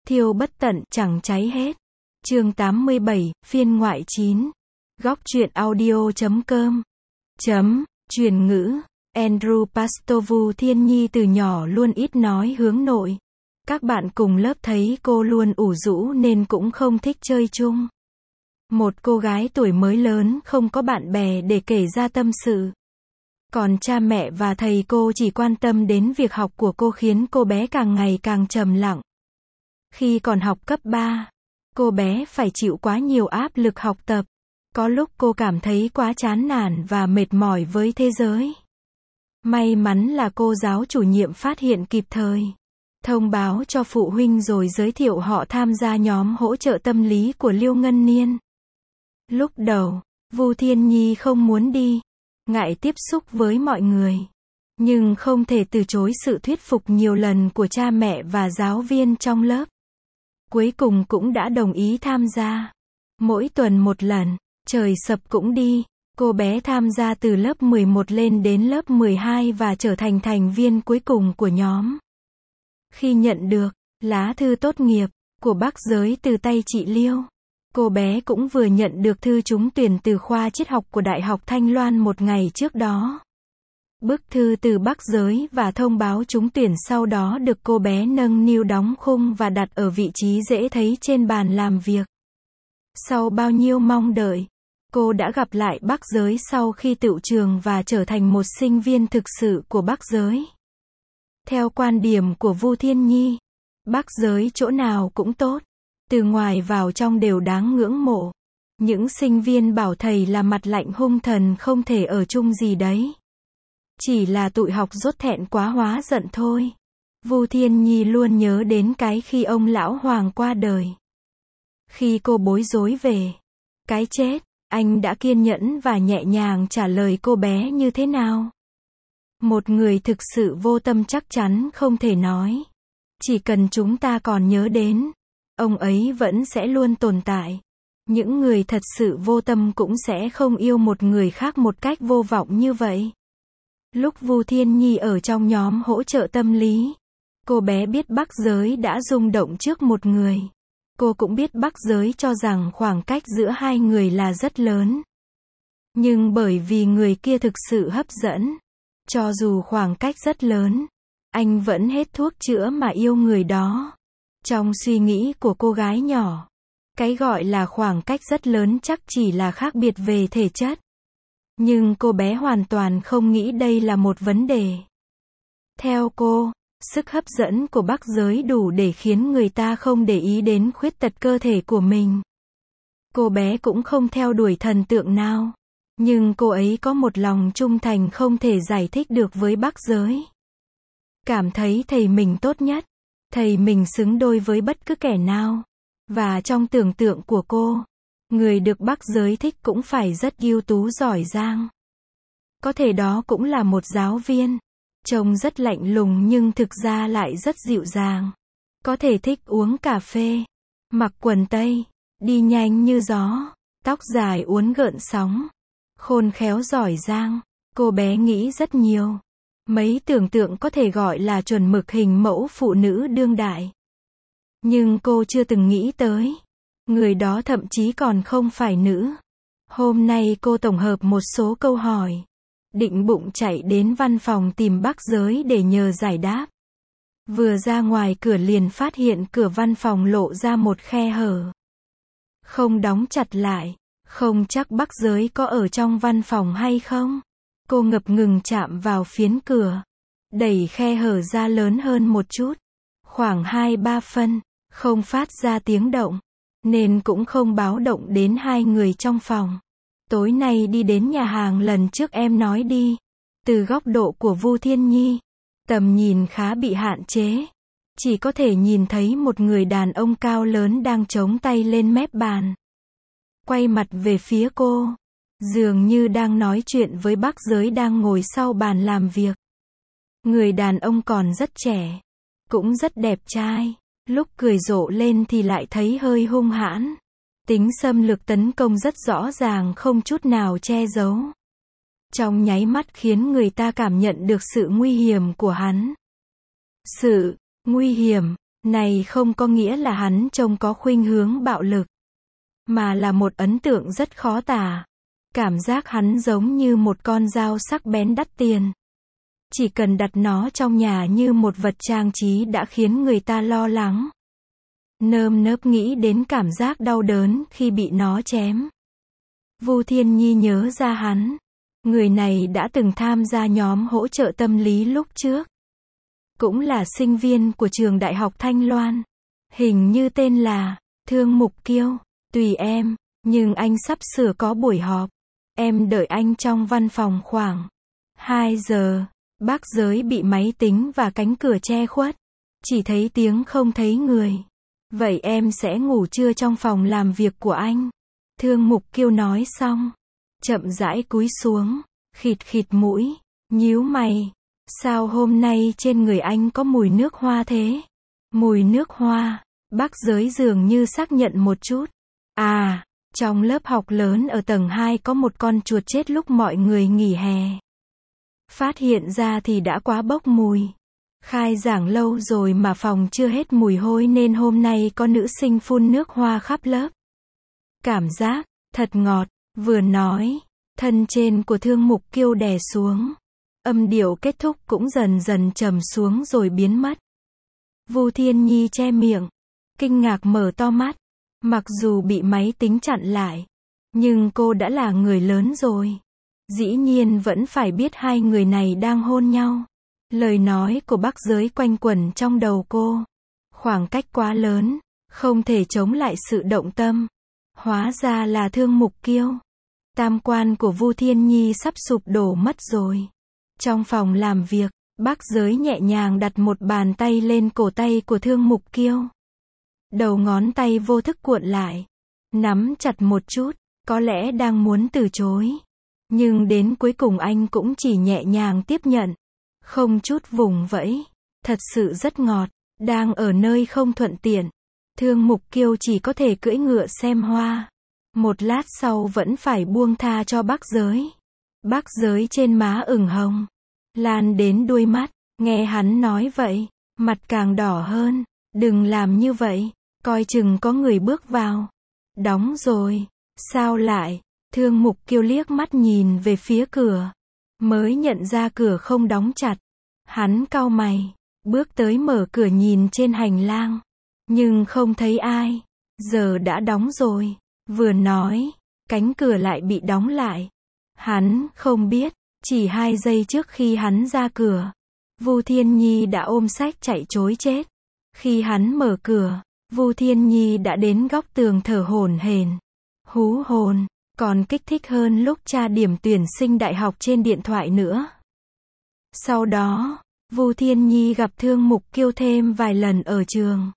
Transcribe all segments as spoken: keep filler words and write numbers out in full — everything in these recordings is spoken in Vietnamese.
thiêu bất tận, chẳng cháy hết. Chương tám mươi bảy, phiên ngoại chín. Góc truyện audio chấm com. Chấm, truyền ngữ. Andrew Pastovu Thiên Nhi từ nhỏ luôn ít nói hướng nội. Các bạn cùng lớp thấy cô luôn ủ rũ nên cũng không thích chơi chung. Một cô gái tuổi mới lớn không có bạn bè để kể ra tâm sự. Còn cha mẹ và thầy cô chỉ quan tâm đến việc học của cô khiến cô bé càng ngày càng trầm lặng. Khi còn học cấp ba, cô bé phải chịu quá nhiều áp lực học tập. Có lúc cô cảm thấy quá chán nản và mệt mỏi với thế giới. May mắn là cô giáo chủ nhiệm phát hiện kịp thời. Thông báo cho phụ huynh rồi giới thiệu họ tham gia nhóm hỗ trợ tâm lý của Liêu Ngân Niên. Lúc đầu, Vu Thiên Nhi không muốn đi, ngại tiếp xúc với mọi người. Nhưng không thể từ chối sự thuyết phục nhiều lần của cha mẹ và giáo viên trong lớp. Cuối cùng cũng đã đồng ý tham gia. Mỗi tuần một lần, trời sập cũng đi. Cô bé tham gia từ lớp mười một lên đến lớp mười hai và trở thành thành viên cuối cùng của nhóm. Khi nhận được lá thư tốt nghiệp của Bắc Giới từ tay chị Liêu, cô bé cũng vừa nhận được thư trúng tuyển từ khoa triết học của Đại học Thanh Loan một ngày trước đó. Bức thư từ Bắc Giới và thông báo trúng tuyển sau đó được cô bé nâng niu đóng khung và đặt ở vị trí dễ thấy trên bàn làm việc. Sau bao nhiêu mong đợi, cô đã gặp lại Bắc Giới sau khi tựu trường và trở thành một sinh viên thực sự của Bắc Giới. Theo quan điểm của Vu Thiên Nhi, Bắc Giới chỗ nào cũng tốt, từ ngoài vào trong đều đáng ngưỡng mộ. Những sinh viên bảo thầy là mặt lạnh hung thần không thể ở chung gì đấy. Chỉ là tụi học dốt thẹn quá hóa giận thôi. Vu Thiên Nhi luôn nhớ đến cái khi ông lão Hoàng qua đời. Khi cô bối rối về cái chết, anh đã kiên nhẫn và nhẹ nhàng trả lời cô bé như thế nào. Một người thực sự vô tâm chắc chắn không thể nói. Chỉ cần chúng ta còn nhớ đến, ông ấy vẫn sẽ luôn tồn tại. Những người thật sự vô tâm cũng sẽ không yêu một người khác một cách vô vọng như vậy. Lúc Vu Thiên Nhi ở trong nhóm hỗ trợ tâm lý, cô bé biết Bắc Giới đã rung động trước một người. Cô cũng biết Bắc Giới cho rằng khoảng cách giữa hai người là rất lớn. Nhưng bởi vì người kia thực sự hấp dẫn, cho dù khoảng cách rất lớn, anh vẫn hết thuốc chữa mà yêu người đó. Trong suy nghĩ của cô gái nhỏ, cái gọi là khoảng cách rất lớn chắc chỉ là khác biệt về thể chất. Nhưng cô bé hoàn toàn không nghĩ đây là một vấn đề. Theo cô, sức hấp dẫn của Bắc Giới đủ để khiến người ta không để ý đến khuyết tật cơ thể của mình. Cô bé cũng không theo đuổi thần tượng nào. Nhưng cô ấy có một lòng trung thành không thể giải thích được với Bắc Giới. Cảm thấy thầy mình tốt nhất. Thầy mình xứng đôi với bất cứ kẻ nào. Và trong tưởng tượng của cô, người được Bắc Giới thích cũng phải rất ưu tú giỏi giang. Có thể đó cũng là một giáo viên. Trông rất lạnh lùng nhưng thực ra lại rất dịu dàng. Có thể thích uống cà phê, mặc quần tây, đi nhanh như gió, tóc dài uốn gợn sóng, khôn khéo giỏi giang. Cô bé nghĩ rất nhiều. Mấy tưởng tượng có thể gọi là chuẩn mực hình mẫu phụ nữ đương đại. Nhưng cô chưa từng nghĩ tới. Người đó thậm chí còn không phải nữ. Hôm nay cô tổng hợp một số câu hỏi. Định bụng chạy đến văn phòng tìm Bắc Giới để nhờ giải đáp. Vừa ra ngoài cửa liền phát hiện cửa văn phòng lộ ra một khe hở. Không đóng chặt lại. Không chắc Bắc Giới có ở trong văn phòng hay không. Cô ngập ngừng chạm vào phiến cửa. Đẩy khe hở ra lớn hơn một chút. Khoảng hai ba phân. Không phát ra tiếng động. Nên cũng không báo động đến hai người trong phòng. Tối nay đi đến nhà hàng lần trước em nói đi. Từ góc độ của Vu Thiên Nhi, tầm nhìn khá bị hạn chế. Chỉ có thể nhìn thấy một người đàn ông cao lớn đang chống tay lên mép bàn. Quay mặt về phía cô. Dường như đang nói chuyện với Bắc Giới đang ngồi sau bàn làm việc. Người đàn ông còn rất trẻ. Cũng rất đẹp trai. Lúc cười rộ lên thì lại thấy hơi hung hãn. Tính xâm lược tấn công rất rõ ràng không chút nào che giấu. Trong nháy mắt khiến người ta cảm nhận được sự nguy hiểm của hắn. Sự nguy hiểm Này không có nghĩa là hắn trông có khuynh hướng bạo lực, mà là một ấn tượng rất khó tả. Cảm giác hắn giống như một con dao sắc bén đắt tiền. Chỉ cần đặt nó trong nhà như một vật trang trí đã khiến người ta lo lắng. Nơm nớp nghĩ đến cảm giác đau đớn khi bị nó chém. Vu Thiên Nhi nhớ ra hắn. Người này đã từng tham gia nhóm hỗ trợ tâm lý lúc trước. Cũng là sinh viên của trường Đại học Thanh Loan. Hình như tên là Thương Mục Kiêu. Tùy em, nhưng anh sắp sửa có buổi họp. Em đợi anh trong văn phòng khoảng hai giờ. Bác Giới bị máy tính và cánh cửa che khuất. Chỉ thấy tiếng không thấy người. Vậy em sẽ ngủ trưa trong phòng làm việc của anh. Thương Mục Kiêu nói xong. Chậm rãi cúi xuống. Khịt khịt mũi. Nhíu mày. Sao hôm nay trên người anh có mùi nước hoa thế? Mùi nước hoa. Bác Giới dường như xác nhận một chút. À, trong lớp học lớn ở tầng hai có một con chuột chết lúc mọi người nghỉ hè. Phát hiện ra thì đã quá bốc mùi. Khai giảng lâu rồi mà phòng chưa hết mùi hôi nên hôm nay có nữ sinh phun nước hoa khắp lớp. Cảm giác thật ngọt. Vừa nói, thân trên của Thương Mục Kiêu đè xuống. Âm điệu kết thúc cũng dần dần trầm xuống rồi biến mất. Vu Thiên Nhi che miệng, kinh ngạc mở to mắt. Mặc dù bị máy tính chặn lại, nhưng cô đã là người lớn rồi. Dĩ nhiên vẫn phải biết hai người này đang hôn nhau. Lời nói của Bác Giới quanh quẩn trong đầu cô. Khoảng cách quá lớn, không thể chống lại sự động tâm. Hóa ra là Thương Mục Kiêu. Tam quan của Vu Thiên Nhi sắp sụp đổ mất rồi. Trong phòng làm việc, Bác Giới nhẹ nhàng đặt một bàn tay lên cổ tay của Thương Mục Kiêu. Đầu ngón tay vô thức cuộn lại. Nắm chặt một chút, có lẽ đang muốn từ chối. Nhưng đến cuối cùng anh cũng chỉ nhẹ nhàng tiếp nhận. Không chút vùng vẫy. Thật sự rất ngọt. Đang ở nơi không thuận tiện. Thương Mục Kiêu chỉ có thể cưỡi ngựa xem hoa. Một lát sau vẫn phải buông tha cho Bác Giới. Bác Giới trên má ửng hồng. Lan đến đuôi mắt. Nghe hắn nói vậy, mặt càng đỏ hơn. Đừng làm như vậy. Coi chừng có người bước vào. Đóng rồi. Sao lại? Thương Mục Kiêu liếc mắt nhìn về phía cửa. Mới nhận ra cửa không đóng chặt. Hắn cau mày. Bước tới mở cửa nhìn trên hành lang. Nhưng không thấy ai. Giờ đã đóng rồi. Vừa nói, cánh cửa lại bị đóng lại. Hắn không biết. Chỉ hai giây trước khi hắn ra cửa, Vu Thiên Nhi đã ôm sách chạy trối chết. Khi hắn mở cửa, Vu Thiên Nhi đã đến góc tường thở hổn hển. Hú hồn, còn kích thích hơn lúc tra điểm tuyển sinh đại học trên điện thoại nữa. Sau đó, Vu Thiên Nhi gặp Thương Mục Kiêu thêm vài lần ở trường.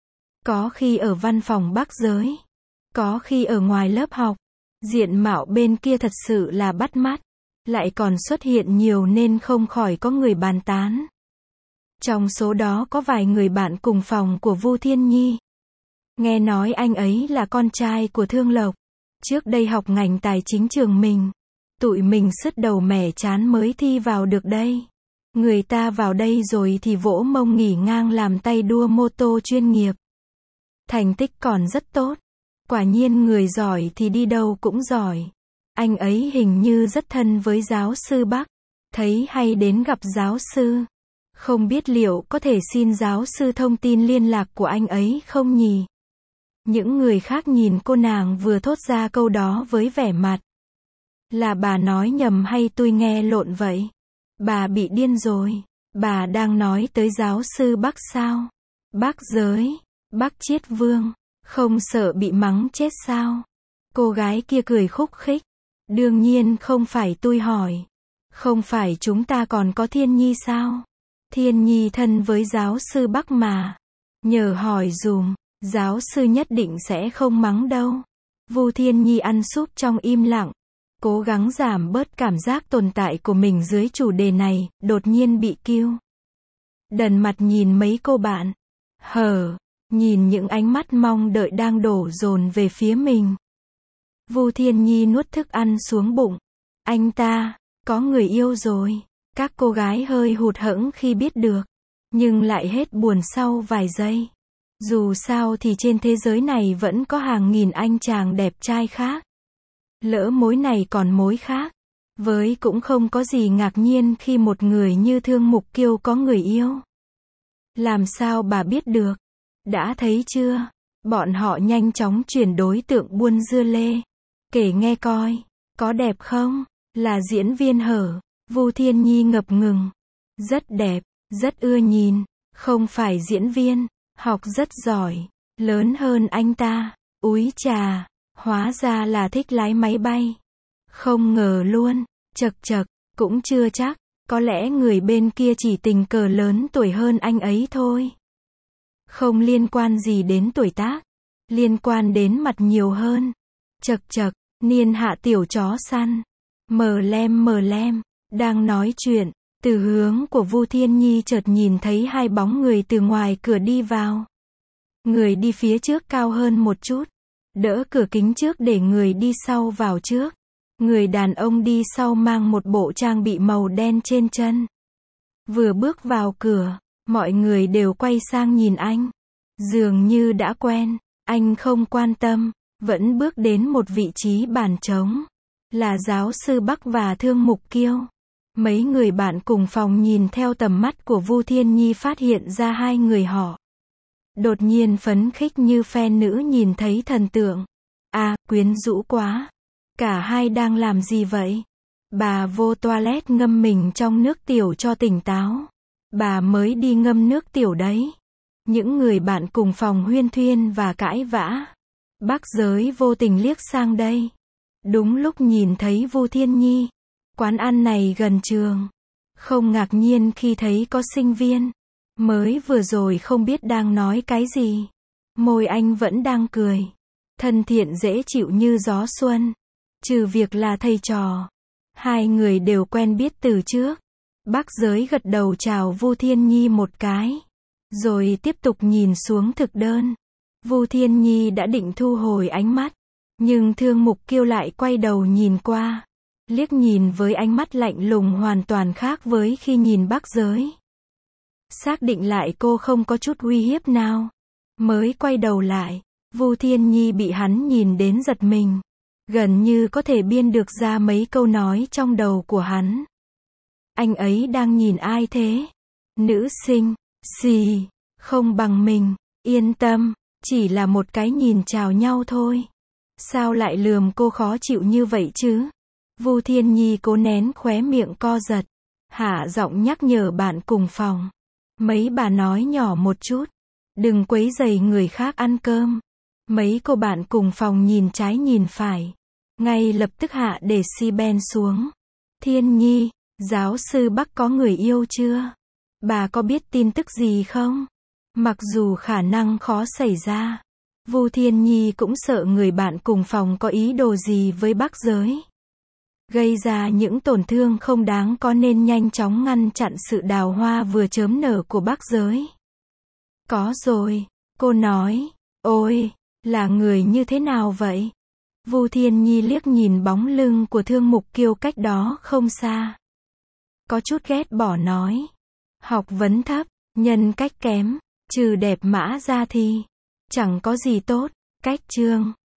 Có khi ở văn phòng Bác Giới, có khi ở ngoài lớp học. Diện mạo bên kia thật sự là bắt mắt, lại còn xuất hiện nhiều nên không khỏi có người bàn tán. Trong số đó có vài người bạn cùng phòng của Vu Thiên Nhi. Nghe nói anh ấy là con trai của Thương Lộc. Trước đây học ngành tài chính trường mình. Tụi mình sứt đầu mẻ chán mới thi vào được đây. Người ta vào đây rồi thì vỗ mông nghỉ ngang làm tay đua mô tô chuyên nghiệp. Thành tích còn rất tốt. Quả nhiên người giỏi thì đi đâu cũng giỏi. Anh ấy hình như rất thân với giáo sư Bắc. Thấy hay đến gặp giáo sư. Không biết liệu có thể xin giáo sư thông tin liên lạc của anh ấy không nhỉ? Những người khác nhìn cô nàng vừa thốt ra câu đó với vẻ mặt. Là bà nói nhầm hay tôi nghe lộn vậy? Bà bị điên rồi. Bà đang nói tới giáo sư Bắc sao? Bác Giới, Bác Chiết Vương, không sợ bị mắng chết sao? Cô gái kia cười khúc khích. Đương nhiên không phải tôi hỏi. Không phải chúng ta còn có Thiên Nhi sao? Thiên Nhi thân với giáo sư Bắc mà. Nhờ hỏi dùm, giáo sư nhất định sẽ không mắng đâu. Vu Thiên Nhi ăn súp trong im lặng. Cố gắng giảm bớt cảm giác tồn tại của mình dưới chủ đề này, đột nhiên bị kêu. Đần mặt nhìn mấy cô bạn. Hờ, nhìn những ánh mắt mong đợi đang đổ dồn về phía mình. Vu Thiên Nhi nuốt thức ăn xuống bụng. Anh ta, có người yêu rồi. Các cô gái hơi hụt hẫng khi biết được. nhưng lại hết buồn sau vài giây. Dù sao thì trên thế giới này vẫn có hàng nghìn anh chàng đẹp trai khác. Lỡ mối này còn mối khác. Với cũng không có gì ngạc nhiên khi một người như Thương Mục Kiêu có người yêu. Làm sao bà biết được? Đã thấy chưa? Bọn họ nhanh chóng chuyển đối tượng buôn dưa lê. Kể nghe coi, có đẹp không? Là diễn viên hở? Vu Thiên Nhi ngập ngừng. Rất đẹp, rất ưa nhìn. Không phải diễn viên, học rất giỏi, lớn hơn anh ta. Úi chà, hóa ra là thích lái máy bay. Không ngờ luôn, chật chật, cũng chưa chắc, có lẽ người bên kia chỉ tình cờ lớn tuổi hơn anh ấy thôi. Không liên quan gì đến tuổi tác, liên quan đến mặt nhiều hơn. Chật chật, niên hạ tiểu chó săn. Mờ lem mờ lem, đang nói chuyện, từ hướng của Vu Thiên Nhi chợt nhìn thấy hai bóng người từ ngoài cửa đi vào. Người đi phía trước cao hơn một chút, đỡ cửa kính trước để người đi sau vào trước. Người đàn ông đi sau mang một bộ trang bị màu đen trên chân. Vừa bước vào cửa, mọi người đều quay sang nhìn anh. Dường như đã quen, anh không quan tâm, vẫn bước đến một vị trí bàn trống. Là giáo sư Bắc và Thương Mục Kiêu. Mấy người bạn cùng phòng nhìn theo tầm mắt của Vu Thiên Nhi phát hiện ra hai người họ. Đột nhiên phấn khích như fan nữ nhìn thấy thần tượng. À, quyến rũ quá. Cả hai đang làm gì vậy? Bà vô toilet ngâm mình trong nước tiểu cho tỉnh táo. Bà mới đi ngâm nước tiểu đấy. Những người bạn cùng phòng huyên thuyên và cãi vã. Bác Giới vô tình liếc sang đây. Đúng lúc nhìn thấy Vu Thiên Nhi. Quán ăn này gần trường. Không ngạc nhiên khi thấy có sinh viên. Mới vừa rồi không biết đang nói cái gì. Môi anh vẫn đang cười. Thân thiện dễ chịu như gió xuân. Trừ việc là thầy trò. Hai người đều quen biết từ trước. Bác Giới gật đầu chào Vu Thiên Nhi một cái. Rồi tiếp tục nhìn xuống thực đơn. Vu Thiên Nhi đã định thu hồi ánh mắt. Nhưng Thương Mục Kiêu lại quay đầu nhìn qua. Liếc nhìn với ánh mắt lạnh lùng hoàn toàn khác với khi nhìn Bác Giới. Xác định lại cô không có chút uy hiếp nào. Mới quay đầu lại. Vu Thiên Nhi bị hắn nhìn đến giật mình. Gần như có thể biên được ra mấy câu nói trong đầu của hắn. Anh ấy đang nhìn ai thế? Nữ sinh, xì, không bằng mình, yên tâm, chỉ là một cái nhìn chào nhau thôi. Sao lại lườm cô khó chịu như vậy chứ? Vu Thiên Nhi cố nén khóe miệng co giật. Hạ giọng nhắc nhở bạn cùng phòng. Mấy bà nói nhỏ một chút. Đừng quấy rầy người khác ăn cơm. Mấy cô bạn cùng phòng nhìn trái nhìn phải. Ngay lập tức hạ decibel xuống. Thiên Nhi, giáo sư Bắc có người yêu chưa? Bà có biết tin tức gì không? Mặc dù khả năng khó xảy ra. Vu Thiên Nhi cũng sợ người bạn cùng phòng có ý đồ gì với Bác Giới. Gây ra những tổn thương không đáng có nên nhanh chóng ngăn chặn sự đào hoa vừa chớm nở của Bác Giới. Có rồi, cô nói. Ôi, là người như thế nào vậy? Vu Thiên Nhi liếc nhìn bóng lưng của Thương Mục Kiêu cách đó không xa. Có chút ghét bỏ nói. Học vấn thấp, nhân cách kém, trừ đẹp mã ra thì chẳng có gì tốt. Cách chương